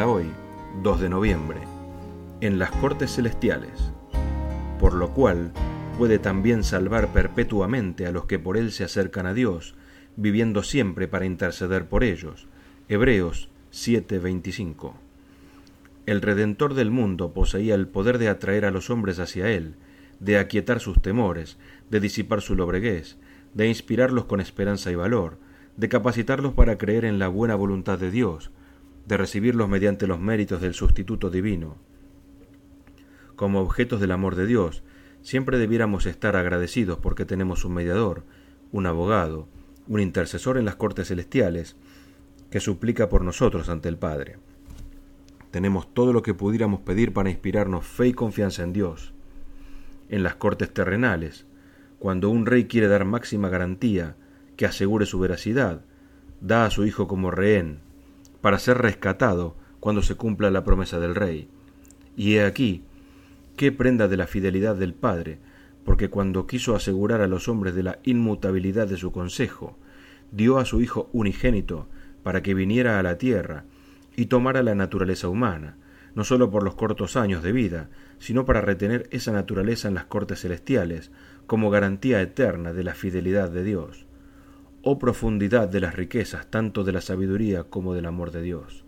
hoy, 2 de noviembre, en las cortes celestiales, por lo cual puede también salvar perpetuamente a los que por él se acercan a Dios, viviendo siempre para interceder por ellos. Hebreos 7:25. El Redentor del mundo poseía el poder de atraer a los hombres hacia él, de aquietar sus temores, de disipar su lobreguez, de inspirarlos con esperanza y valor, de capacitarlos para creer en la buena voluntad de Dios, de recibirlos mediante los méritos del sustituto divino. Como objetos del amor de Dios, siempre debiéramos estar agradecidos porque tenemos un mediador, un abogado, un intercesor en las cortes celestiales, que suplica por nosotros ante el Padre. Tenemos todo lo que pudiéramos pedir para inspirarnos fe y confianza en Dios. En las cortes terrenales, cuando un rey quiere dar máxima garantía que asegure su veracidad, da a su hijo como rehén, para ser rescatado cuando se cumpla la promesa del rey. Y he aquí, qué prenda de la fidelidad del Padre, porque cuando quiso asegurar a los hombres de la inmutabilidad de su consejo, dio a su Hijo unigénito para que viniera a la tierra y tomara la naturaleza humana, no sólo por los cortos años de vida, sino para retener esa naturaleza en las cortes celestiales como garantía eterna de la fidelidad de Dios. Oh profundidad de las riquezas, tanto de la sabiduría como del amor de Dios.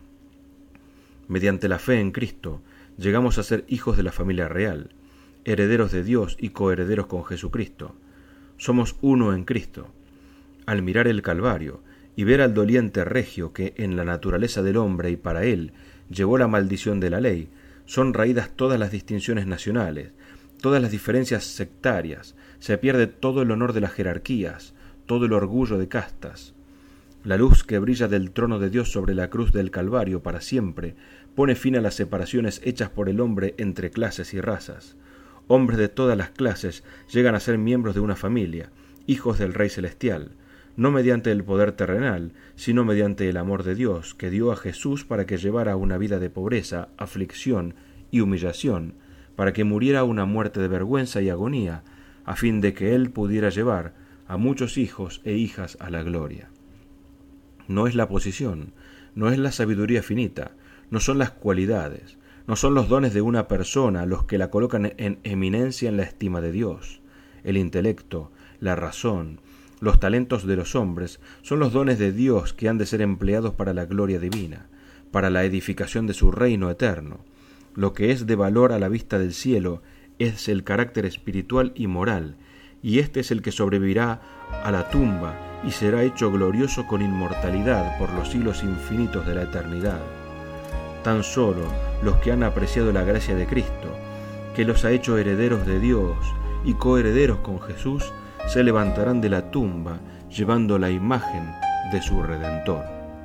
Mediante la fe en Cristo, llegamos a ser hijos de la familia real, herederos de Dios y coherederos con Jesucristo. Somos uno en Cristo. Al mirar el Calvario y ver al doliente regio que en la naturaleza del hombre y para él llevó la maldición de la ley, son raídas todas las distinciones nacionales, todas las diferencias sectarias, se pierde todo el honor de las jerarquías, todo el orgullo de castas. La luz que brilla del trono de Dios sobre la cruz del Calvario para siempre pone fin a las separaciones hechas por el hombre entre clases y razas. Hombres de todas las clases llegan a ser miembros de una familia, hijos del Rey Celestial, no mediante el poder terrenal, sino mediante el amor de Dios, que dio a Jesús para que llevara una vida de pobreza, aflicción y humillación, para que muriera una muerte de vergüenza y agonía, a fin de que Él pudiera llevar a muchos hijos e hijas a la gloria. No es la posición, no es la sabiduría finita, no son las cualidades, no son los dones de una persona los que la colocan en eminencia en la estima de Dios. El intelecto, la razón, los talentos de los hombres son los dones de Dios que han de ser empleados para la gloria divina, para la edificación de su reino eterno. Lo que es de valor a la vista del cielo es el carácter espiritual y moral, y este es el que sobrevivirá a la tumba y será hecho glorioso con inmortalidad por los siglos infinitos de la eternidad. Tan solo los que han apreciado la gracia de Cristo, que los ha hecho herederos de Dios y coherederos con Jesús, se levantarán de la tumba llevando la imagen de su Redentor.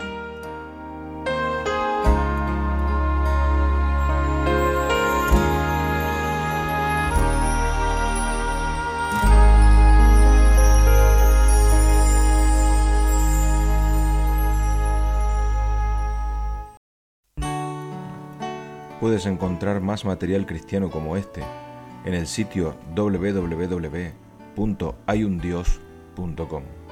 Puedes encontrar más material cristiano como este en el sitio www.hayundios.com.